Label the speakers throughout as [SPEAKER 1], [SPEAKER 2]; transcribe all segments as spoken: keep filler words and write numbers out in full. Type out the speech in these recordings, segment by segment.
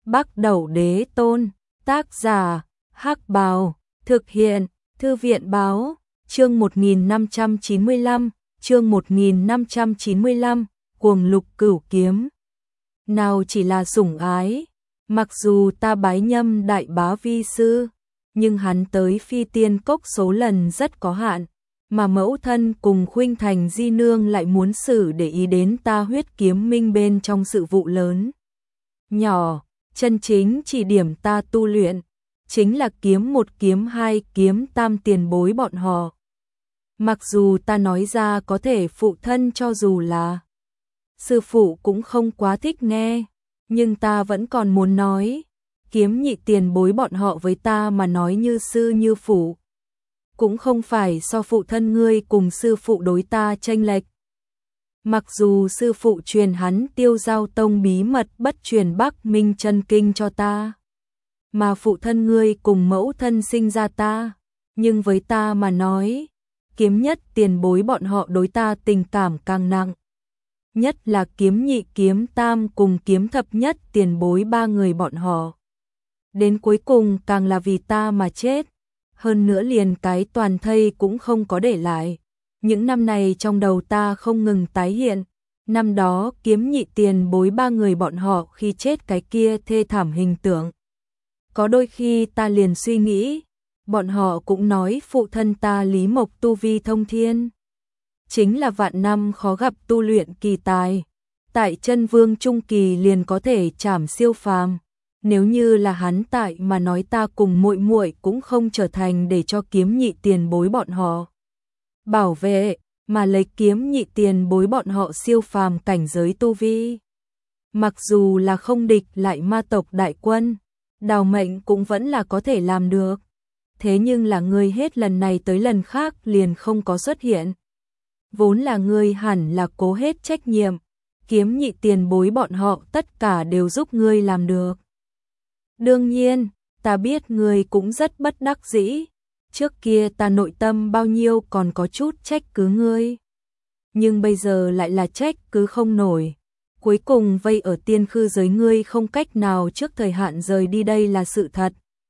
[SPEAKER 1] Bắc Đẩu Đế Tôn, tác giả, Hắc Bào, thực hiện, Thư viện Báo, chương một nghìn năm trăm chín mươi lăm, chương một nghìn năm trăm chín mươi lăm, Cuồng Lục Cửu Kiếm. Nào chỉ là sủng ái, mặc dù ta bái Nhâm đại bá vi sư, nhưng hắn tới Phi Tiên Cốc số lần rất có hạn, mà mẫu thân cùng Khuynh Thành di nương lại muốn xử để ý đến ta Huyết Kiếm Minh bên trong sự vụ lớn nhỏ, chân chính chỉ điểm ta tu luyện, chính là kiếm một kiếm hai kiếm tam tiền bối bọn họ. Mặc dù ta nói ra có thể phụ thân cho dù là sư phụ cũng không quá thích nghe, nhưng ta vẫn còn muốn nói, kiếm nhị tiền bối bọn họ với ta mà nói như sư như phụ, cũng không phải so phụ thân ngươi cùng sư phụ đối ta chênh lệch. Mặc dù sư phụ truyền hắn Tiêu Giao Tông bí mật bất truyền Bắc Minh chân kinh cho ta, mà phụ thân ngươi cùng mẫu thân sinh ra ta, nhưng với ta mà nói, kiếm nhất tiền bối bọn họ đối ta tình cảm càng nặng. Nhất là kiếm nhị kiếm tam cùng kiếm thập nhất tiền bối ba người bọn họ. Đến cuối cùng càng là vì ta mà chết, hơn nữa liền cái toàn thây cũng không có để lại. Những năm này trong đầu ta không ngừng tái hiện, năm đó kiếm nhị tiền bối ba người bọn họ khi chết cái kia thê thảm hình tượng. Có đôi khi ta liền suy nghĩ, bọn họ cũng nói phụ thân ta Lý Mộc tu vi thông thiên, chính là vạn năm khó gặp tu luyện kỳ tài, tại chân vương trung kỳ liền có thể chảm siêu phàm. Nếu như là hắn tại mà nói ta cùng muội muội cũng không trở thành để cho kiếm nhị tiền bối bọn họ bảo vệ, mà lấy kiếm nhị tiền bối bọn họ siêu phàm cảnh giới tu vi. Mặc dù là không địch lại ma tộc đại quân, đào mệnh cũng vẫn là có thể làm được. Thế nhưng là ngươi hết lần này tới lần khác liền không có xuất hiện. Vốn là ngươi hẳn là cố hết trách nhiệm, kiếm nhị tiền bối bọn họ tất cả đều giúp ngươi làm được. Đương nhiên, ta biết ngươi cũng rất bất đắc dĩ. Trước kia ta nội tâm bao nhiêu còn có chút trách cứ ngươi, nhưng bây giờ lại là trách cứ không nổi. Cuối cùng vây ở tiên khư giới ngươi không cách nào trước thời hạn rời đi đây là sự thật.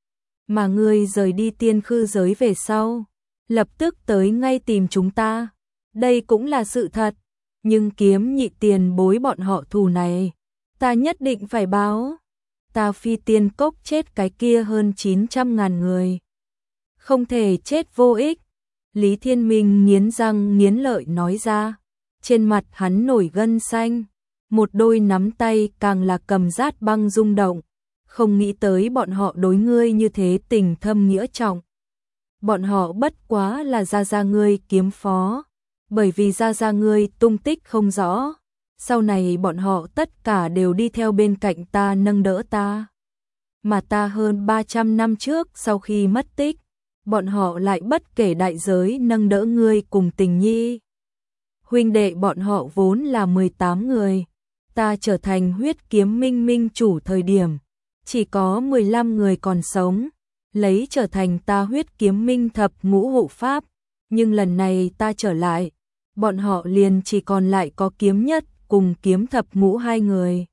[SPEAKER 1] Mà ngươi rời đi tiên khư giới về sau, lập tức tới ngay tìm chúng ta. Đây cũng là sự thật, nhưng kiếm nhị tiền bối bọn họ thù này, ta nhất định phải báo. Ta Phi Tiên Cốc chết cái kia hơn chín trăm ngàn người, không thể chết vô ích. Lý Thiên Minh nghiến răng nghiến lợi nói ra, trên mặt hắn nổi gân xanh, một đôi nắm tay càng là cầm rát băng rung động, không nghĩ tới bọn họ đối ngươi như thế tình thâm nghĩa trọng. Bọn họ bất quá là gia gia ngươi kiếm phó, bởi vì gia gia ngươi tung tích không rõ, sau này bọn họ tất cả đều đi theo bên cạnh ta nâng đỡ ta. Mà ta hơn ba trăm năm trước sau khi mất tích, bọn họ lại bất kể đại giới nâng đỡ ngươi cùng Tình Nhi. Huynh đệ bọn họ vốn là mười tám người, ta trở thành Huyết Kiếm Minh minh chủ thời điểm, chỉ có mười lăm người còn sống, lấy trở thành ta Huyết Kiếm Minh thập ngũ hộ pháp, nhưng lần này ta trở lại, bọn họ liền chỉ còn lại có kiếm nhất cùng kiếm thập ngũ hai người.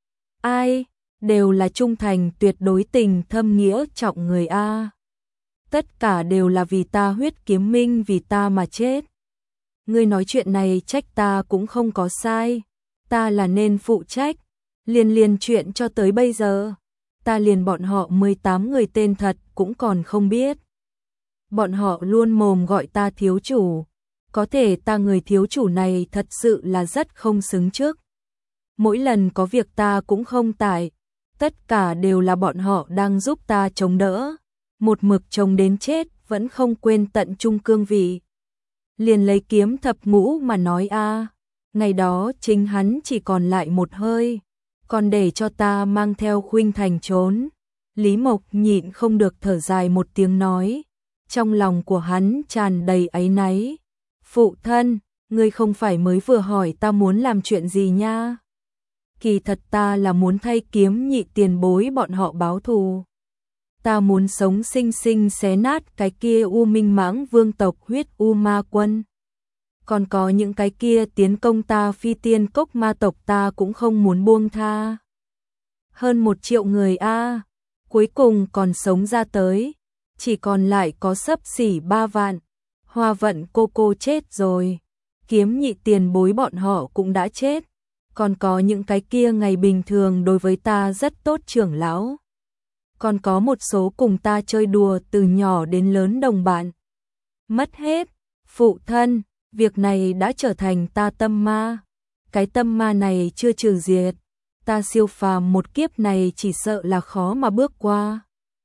[SPEAKER 1] Ai, đều là trung thành tuyệt đối tình thâm nghĩa trọng người a. Tất cả đều là vì ta Huyết Kiếm Minh vì ta mà chết. Ngươi nói chuyện này trách ta cũng không có sai, ta là nên phụ trách. Liền liền chuyện cho tới bây giờ, ta liền bọn họ mười tám người tên thật cũng còn không biết. Bọn họ luôn mồm gọi ta thiếu chủ, có thể ta người thiếu chủ này thật sự là rất không xứng trước. Mỗi lần có việc ta cũng không tại, tất cả đều là bọn họ đang giúp ta chống đỡ, một mực chống đến chết vẫn không quên tận trung cương vị. Liền lấy kiếm thập ngũ mà nói a, ngày đó chính hắn chỉ còn lại một hơi, còn để cho ta mang theo Khuynh Thành trốn. Lý Mộc nhịn không được thở dài một tiếng nói, trong lòng của hắn tràn đầy áy náy. Phụ thân, ngươi không phải mới vừa hỏi ta muốn làm chuyện gì nha? Kỳ thật ta là muốn thay kiếm nhị tiền bối bọn họ báo thù. Ta muốn sống sinh sinh xé nát cái kia U Minh Mãng vương tộc Huyết U Ma Quân. Còn có những cái kia tiến công ta Phi Tiên Cốc ma tộc ta cũng không muốn buông tha. Hơn một triệu người a, cuối cùng còn sống ra tới, chỉ còn lại có xấp xỉ ba vạn. Hoa Vận cô cô chết rồi, Kiếm Nhị tiền bối bọn họ cũng đã chết, còn có những cái kia ngày bình thường đối với ta rất tốt trưởng lão. Còn có một số cùng ta chơi đùa từ nhỏ đến lớn đồng bạn. Mất hết, phụ thân, việc này đã trở thành ta tâm ma. Cái tâm ma này chưa trừ diệt, ta siêu phàm một kiếp này chỉ sợ là khó mà bước qua.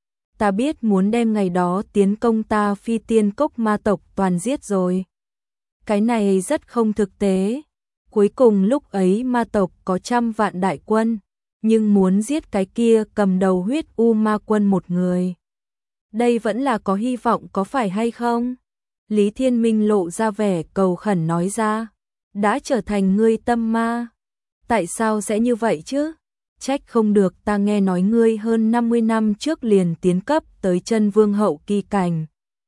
[SPEAKER 1] Ta biết muốn đem ngày đó tiến công ta Phi Tiên Cốc ma tộc toàn giết rồi. Cái này rất không thực tế. Cuối cùng lúc ấy ma tộc có trăm vạn đại quân, nhưng muốn giết cái kia cầm đầu huyết u ma quân một người. Đây vẫn là có hy vọng có phải hay không? Lý Thiên Minh lộ ra vẻ cầu khẩn nói ra. Đã trở thành ngươi tâm ma. Tại sao sẽ như vậy chứ? Trách không được, ta nghe nói ngươi hơn năm mươi năm trước liền tiến cấp tới chân vương hậu kỳ cảnh.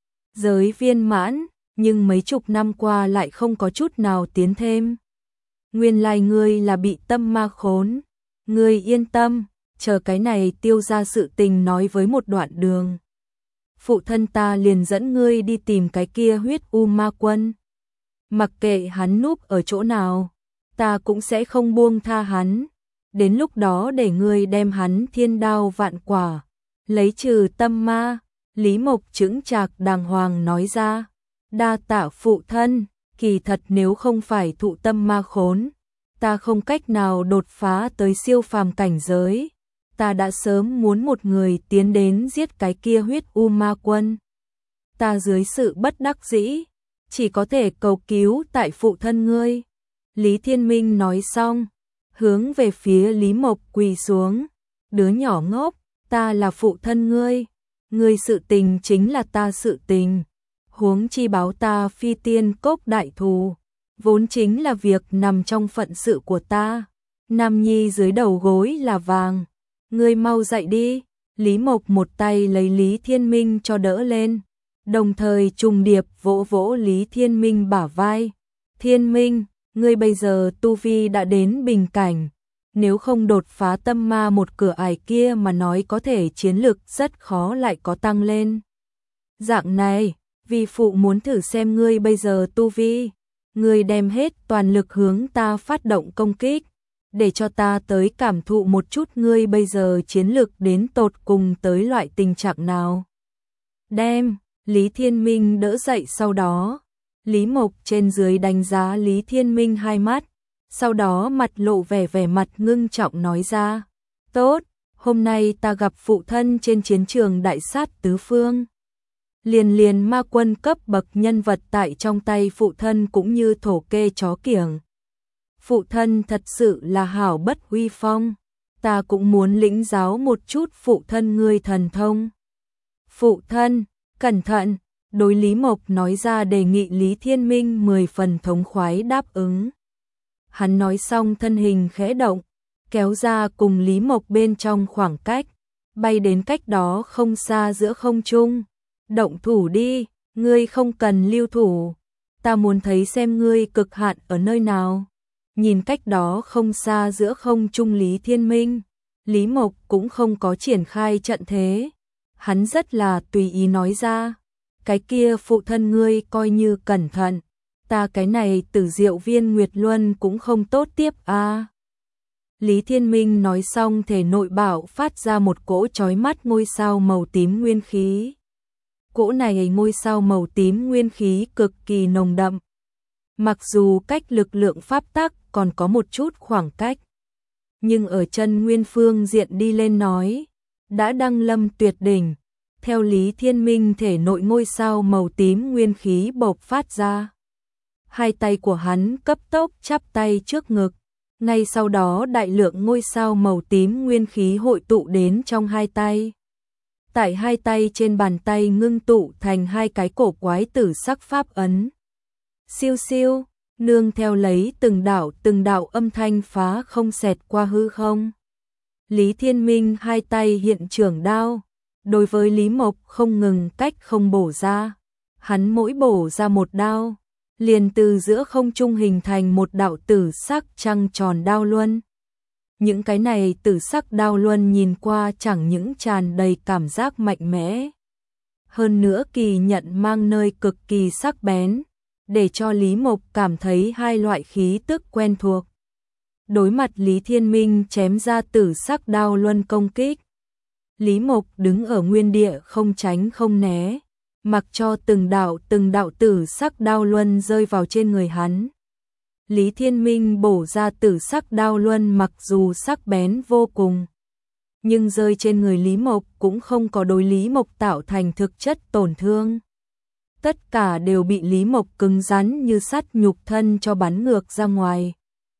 [SPEAKER 1] Giới viên mãn, nhưng mấy chục năm qua lại không có chút nào tiến thêm. Nguyên lai ngươi là bị tâm ma khốn. Ngươi yên tâm, chờ cái này tiêu ra sự tình nói với một đoạn đường. Phụ thân ta liền dẫn ngươi đi tìm cái kia huyết u ma quân. Mặc kệ hắn núp ở chỗ nào, ta cũng sẽ không buông tha hắn. Đến lúc đó để ngươi đem hắn thiên đao vạn quả, lấy trừ tâm ma. Lý Mộc chững chạc đàng hoàng nói ra. Đa tạ phụ thân, kỳ thật nếu không phải thụ tâm ma khốn, ta không cách nào đột phá tới siêu phàm cảnh giới. Ta đã sớm muốn một người tiến đến giết cái kia huyết u ma quân. Ta dưới sự bất đắc dĩ, chỉ có thể cầu cứu tại phụ thân ngươi. Lý Thiên Minh nói xong, hướng về phía Lý Mộc quỳ xuống. Đứa nhỏ ngốc, ta là phụ thân ngươi, ngươi sự tình chính là ta sự tình. Huống chi báo ta Phi Tiên Cốc đại thù, vốn chính là việc nằm trong phận sự của ta. Nam nhi dưới đầu gối là vàng, ngươi mau dậy đi. Lý Mộc một tay lấy Lý Thiên Minh cho đỡ lên, đồng thời trùng điệp vỗ vỗ Lý Thiên Minh bả vai. Thiên Minh, ngươi bây giờ tu vi đã đến bình cảnh, nếu không đột phá tâm ma một cửa ải kia mà nói có thể chiến lực rất khó lại có tăng lên. Dạng này, vì phụ muốn thử xem ngươi bây giờ tu vi, ngươi đem hết toàn lực hướng ta phát động công kích, để cho ta tới cảm thụ một chút ngươi bây giờ chiến lực đến tột cùng tới loại tình trạng nào. Đem, Lý Thiên Minh đỡ dậy sau đó. Lý Mộc trên dưới đánh giá Lý Thiên Minh hai mắt, sau đó mặt lộ vẻ vẻ mặt ngưng trọng nói ra. Tốt, hôm nay ta gặp phụ thân trên chiến trường đại sát tứ phương. Liền liền ma quân cấp bậc nhân vật tại trong tay phụ thân cũng như thổ kê chó kiểng. Phụ thân thật sự là hảo bất uy phong, ta cũng muốn lĩnh giáo một chút phụ thân ngươi thần thông. Phụ thân, cẩn thận, đối Lý Mộc nói ra đề nghị. Lý Thiên Minh mười phần thống khoái đáp ứng. Hắn nói xong thân hình khẽ động, kéo ra cùng Lý Mộc bên trong khoảng cách, bay đến cách đó không xa giữa không trung. Động thủ đi, ngươi không cần lưu thủ, ta muốn thấy xem ngươi cực hạn ở nơi nào. Nhìn cách đó không xa giữa không trung Lý Thiên Minh, Lý Mộc cũng không có triển khai trận thế. Hắn rất là tùy ý nói ra, cái kia phụ thân ngươi coi như cẩn thận, ta cái này Tử Diệu Viên Nguyệt Luân cũng không tốt tiếp a. À. Lý Thiên Minh nói xong thể nội bạo phát ra một cỗ chói mắt ngôi sao màu tím nguyên khí. Cỗ này ngôi sao màu tím nguyên khí cực kỳ nồng đậm. Mặc dù cách lực lượng pháp tắc còn có một chút khoảng cách, nhưng ở chân nguyên phương diện đi lên nói, đã đăng lâm tuyệt đỉnh. Theo Lý Thiên Minh thể nội ngôi sao màu tím nguyên khí bộc phát ra. Hai tay của hắn cấp tốc chắp tay trước ngực, ngay sau đó đại lượng ngôi sao màu tím nguyên khí hội tụ đến trong hai tay. Tại hai tay trên bàn tay ngưng tụ thành hai cái cổ quái tử sắc pháp ấn. Siêu siêu, nương theo lấy từng đạo từng đạo âm thanh phá không xẹt qua hư không. Lý Thiên Minh hai tay hiện trường đao, đối với Lý Mộc không ngừng cách không bổ ra. Hắn mỗi bổ ra một đao, liền từ giữa không trung hình thành một đạo tử sắc trăng tròn đao luân. Những cái này tử sắc đao luân nhìn qua chẳng những tràn đầy cảm giác mạnh mẽ. Hơn nữa kỳ nhận mang nơi cực kỳ sắc bén, để cho Lý Mộc cảm thấy hai loại khí tức quen thuộc. Đối mặt Lý Thiên Minh chém ra tử sắc đao luân công kích. Lý Mộc đứng ở nguyên địa không tránh không né, mặc cho từng đạo từng đạo tử sắc đao luân rơi vào trên người hắn. Lý Thiên Minh bổ ra tử sắc đao luân mặc dù sắc bén vô cùng, nhưng rơi trên người Lý Mộc cũng không có đối Lý Mộc tạo thành thực chất tổn thương. Tất cả đều bị Lý Mộc cứng rắn như sắt nhục thân cho bắn ngược ra ngoài.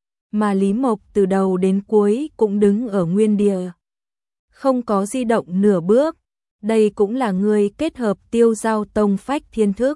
[SPEAKER 1] Mà Lý Mộc từ đầu đến cuối cũng đứng ở nguyên địa, không có di động nửa bước. Đây cũng là người kết hợp Tiêu Giao Tông Phách Thiên Thức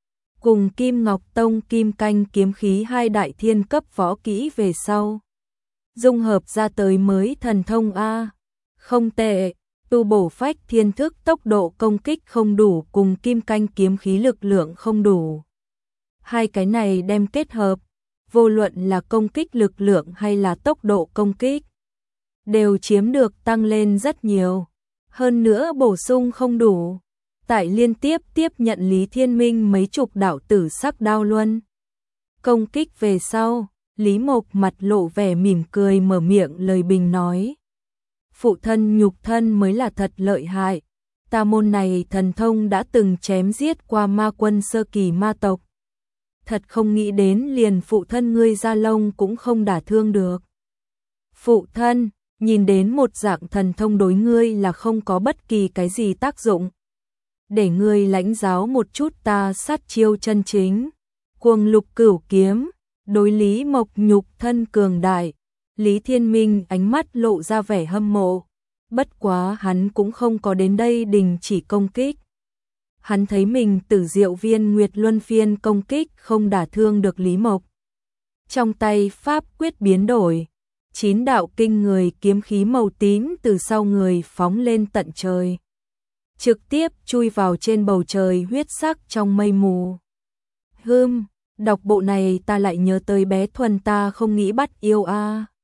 [SPEAKER 1] cùng Kim Ngọc Tông Kim Canh kiếm khí hai đại thiên cấp võ kỹ về sau, dung hợp ra tới mới thần thông a. Không tệ, tu bổ Phách Thiên Thức tốc độ công kích không đủ cùng Kim Canh kiếm khí lực lượng không đủ. Hai cái này đem kết hợp, vô luận là công kích lực lượng hay là tốc độ công kích, đều chiếm được tăng lên rất nhiều. Hơn nữa bổ sung không đủ, tại liên tiếp tiếp nhận Lý Thiên Minh mấy chục đạo tử sắc đao luân công kích về sau, Lý Mộc mặt lộ vẻ mỉm cười mở miệng lời bình nói. Phụ thân nhục thân mới là thật lợi hại, ta môn này thần thông đã từng chém giết qua ma quân sơ kỳ ma tộc. Thật không nghĩ đến liền phụ thân ngươi Gia Long cũng không đả thương được. Phụ thân, nhìn đến một dạng thần thông đối ngươi là không có bất kỳ cái gì tác dụng. Để ngươi lãnh giáo một chút ta sát chiêu chân chính. Cuồng lục cửu kiếm, đối Lý Mộc nhục thân cường đại. Lý Thiên Minh ánh mắt lộ ra vẻ hâm mộ. Bất quá hắn cũng không có đến đây đình chỉ công kích. Hắn thấy mình Tử Diệu Viên Nguyệt Luân Phiên công kích không đả thương được Lý Mộc. Trong tay pháp quyết biến đổi, chín đạo kinh người kiếm khí màu tím từ sau người phóng lên tận trời, trực tiếp chui vào trên bầu trời huyết sắc trong mây mù. Hừm, đọc bộ này ta lại nhớ tới bé Thuần ta không nghĩ bắt yêu a.